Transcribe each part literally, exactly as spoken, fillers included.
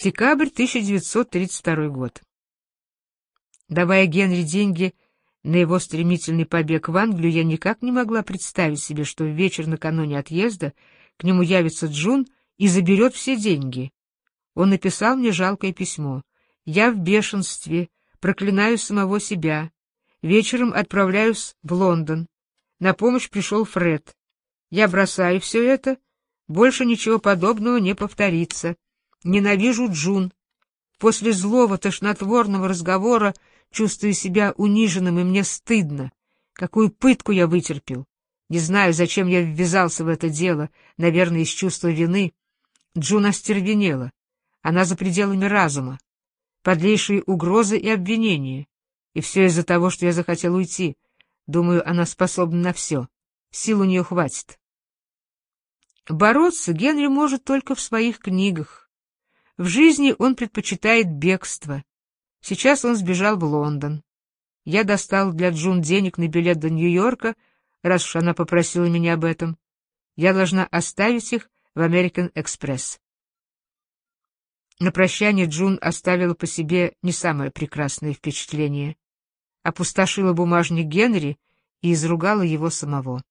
Декабрь тысяча девятьсот тридцать второй год. Давая Генри деньги на его стремительный побег в Англию, я никак не могла представить себе, что в вечер накануне отъезда к нему явится Джун и заберет все деньги. Он написал мне жалкое письмо. «Я в бешенстве, проклинаю самого себя. Вечером отправляюсь в Лондон. На помощь пришел Фред. Я бросаю все это. Больше ничего подобного не повторится. Ненавижу Джун. После злого, тошнотворного разговора чувствую себя униженным, и мне стыдно. Какую пытку я вытерпел. Не знаю, зачем я ввязался в это дело, наверное, из чувства вины. Джун остервенела. Она за пределами разума. Подлейшие угрозы и обвинения. И все из-за того, что я захотел уйти. Думаю, она способна на все. Сил у нее хватит. Бороться Генри может только в своих книгах. В жизни он предпочитает бегство. Сейчас он сбежал в Лондон. Я достал для Джун денег на билет до Нью-Йорка, раз уж она попросила меня об этом. Я должна оставить их в American Express. На прощание Джун оставила по себе не самое прекрасное впечатление. Опустошила бумажник Генри и изругала его самого.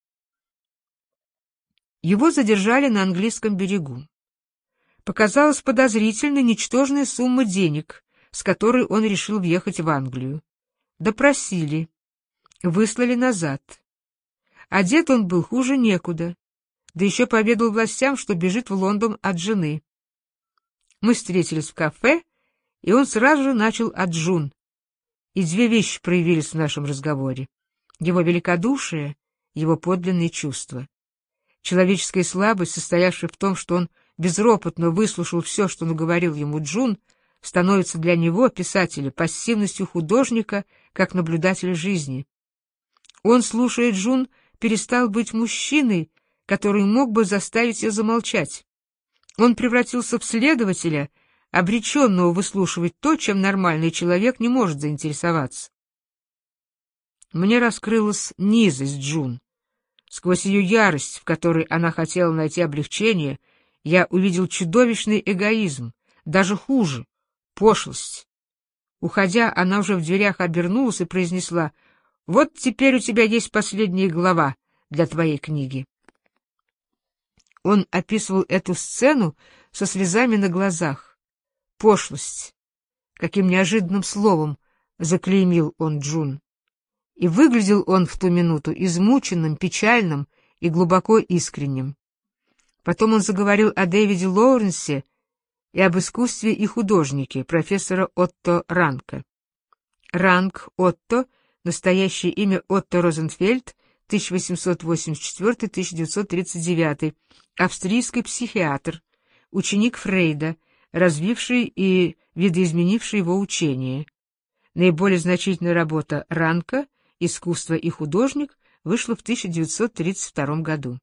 Его задержали на английском берегу. Показалась подозрительной ничтожная сумма денег, с которой он решил въехать в Англию. Допросили, выслали назад. Одет он был хуже некуда, да еще поведал властям, что бежит в Лондон от жены. Мы встретились в кафе, и он сразу же начал от Джун. И две вещи проявились в нашем разговоре: его великодушие, его подлинные чувства. Человеческая слабость, состоявшая в том, что он безропотно выслушал все, что наговорил ему Джун, становится для него, писателя, пассивностью художника, как наблюдателя жизни. Он, слушая Джун, перестал быть мужчиной, который мог бы заставить ее замолчать. Он превратился в следователя, обреченного выслушивать то, чем нормальный человек не может заинтересоваться. Мне раскрылась низость Джун. Сквозь ее ярость, в которой она хотела найти облегчение, я увидел чудовищный эгоизм, даже хуже — пошлость. Уходя, она уже в дверях обернулась и произнесла: «Вот теперь у тебя есть последняя глава для твоей книги». Он описывал эту сцену со слезами на глазах. Пошлость. Каким неожиданным словом заклеймил он Джун. И выглядел он в ту минуту измученным, печальным и глубоко искренним. Потом он заговорил о Дэвиде Лоуренсе и об искусстве и художнике профессора Отто Ранка. Ранк Отто, настоящее имя Отто Розенфельд, тысяча восемьсот восемьдесят четвёртый — тысяча девятьсот тридцать девятый, австрийский психиатр, ученик Фрейда, развивший и видоизменивший его учение. Наиболее значительная работа Ранка «Искусство и художник» вышла в тысяча девятьсот тридцать втором году.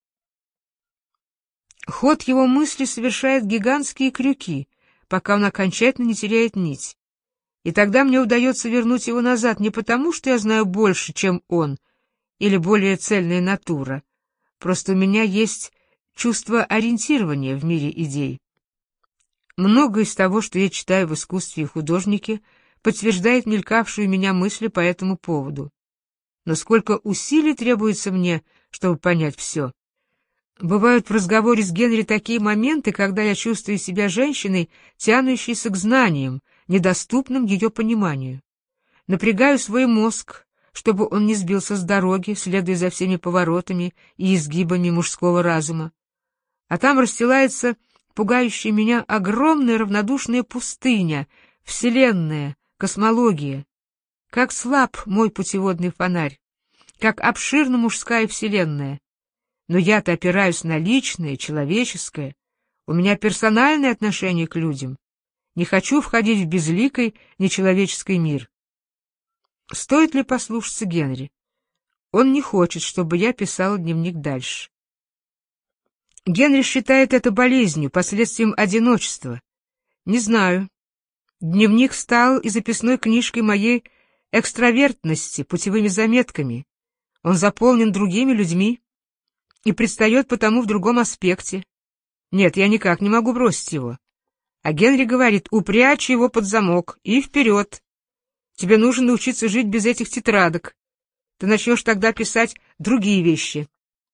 Ход его мысли совершает гигантские крюки, пока он окончательно не теряет нить. И тогда мне удается вернуть его назад не потому, что я знаю больше, чем он, или более цельная натура. Просто у меня есть чувство ориентирования в мире идей. Многое из того, что я читаю в искусстве и художнике, подтверждает мелькавшую у меня мысль по этому поводу. Но сколько усилий требуется мне, чтобы понять все. Бывают в разговоре с Генри такие моменты, когда я чувствую себя женщиной, тянущейся к знаниям, недоступным ее пониманию. Напрягаю свой мозг, чтобы он не сбился с дороги, следуя за всеми поворотами и изгибами мужского разума. А там расстилается пугающая меня огромная равнодушная пустыня, вселенная, космология. Как слаб мой путеводный фонарь, как обширна мужская вселенная. Но я-то опираюсь на личное, человеческое. У меня персональное отношение к людям. Не хочу входить в безликий, нечеловеческий мир. Стоит ли послушаться Генри? Он не хочет, чтобы я писала дневник дальше. Генри считает это болезнью, последствием одиночества. Не знаю. Дневник стал и записной книжкой моей экстравертности, путевыми заметками. Он заполнен другими людьми и предстает потому в другом аспекте. Нет, я никак не могу бросить его. А Генри говорит: упрячь его под замок и вперед. Тебе нужно научиться жить без этих тетрадок. Ты начнешь тогда писать другие вещи.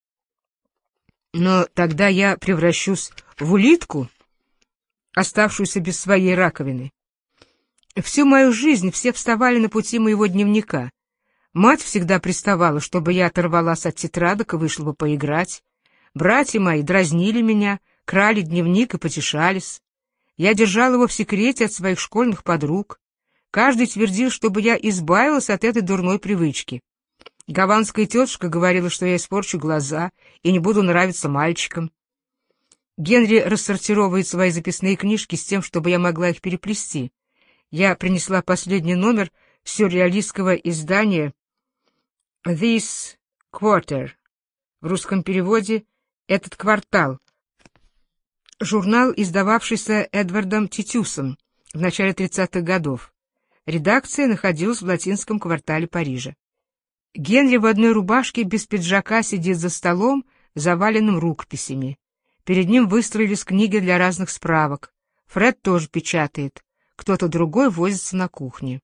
Но тогда я превращусь в улитку, оставшуюся без своей раковины. Всю мою жизнь все вставали на пути моего дневника. Мать всегда приставала, чтобы я оторвалась от тетрадок и вышла бы поиграть. Братья мои дразнили меня, крали дневник и потешались. Я держала его в секрете от своих школьных подруг. Каждый твердил, чтобы я избавилась от этой дурной привычки. Гаванская тетушка говорила, что я испорчу глаза и не буду нравиться мальчикам. Генри рассортировывает свои записные книжки с тем, чтобы я могла их переплести. Я принесла последний номер сюрреалистского издания «This Quarter», в русском переводе «Этот квартал», журнал, издававшийся Эдвардом Титюсом в начале тридцатых годов. Редакция находилась в латинском квартале Парижа. Генри в одной рубашке без пиджака сидит за столом, заваленным рукописями. Перед ним выстроились книги для разных справок. Фред тоже печатает. Кто-то другой возится на кухне.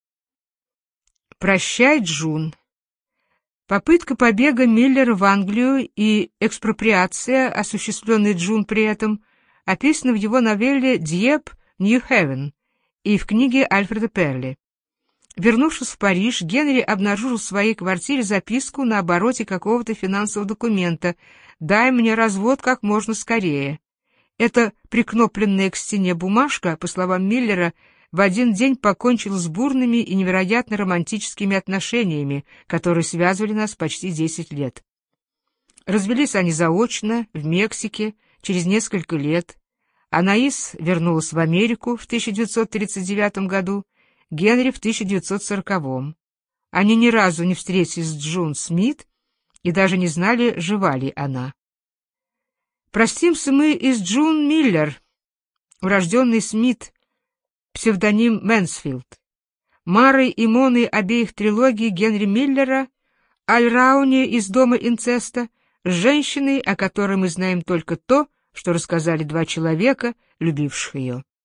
«Прощай, Джун». Попытка побега Миллера в Англию и экспроприация, осуществленная Джун при этом, описана в его новелле «Дьеп, Нью-Хевен» и в книге Альфреда Перли. Вернувшись в Париж, Генри обнаружил в своей квартире записку на обороте какого-то финансового документа: «Дай мне развод как можно скорее». Эта прикнопленная к стене бумажка, по словам Миллера, в один день покончила с бурными и невероятно романтическими отношениями, которые связывали нас почти десять лет. Развелись они заочно, в Мексике, через несколько лет. Анаис вернулась в Америку в тысяча девятьсот тридцать девятом году, Генри в тысяча девятьсот сороковом. Они ни разу не встретились с Джун Смит и даже не знали, жива ли она. Простимся мы и с Джун Миллер, урожденный Смит, псевдоним Мэнсфилд, Марой и Моной обеих трилогий Генри Миллера, Аль Рауни из «Дома инцеста», женщиной, о которой мы знаем только то, что рассказали два человека, любивших ее.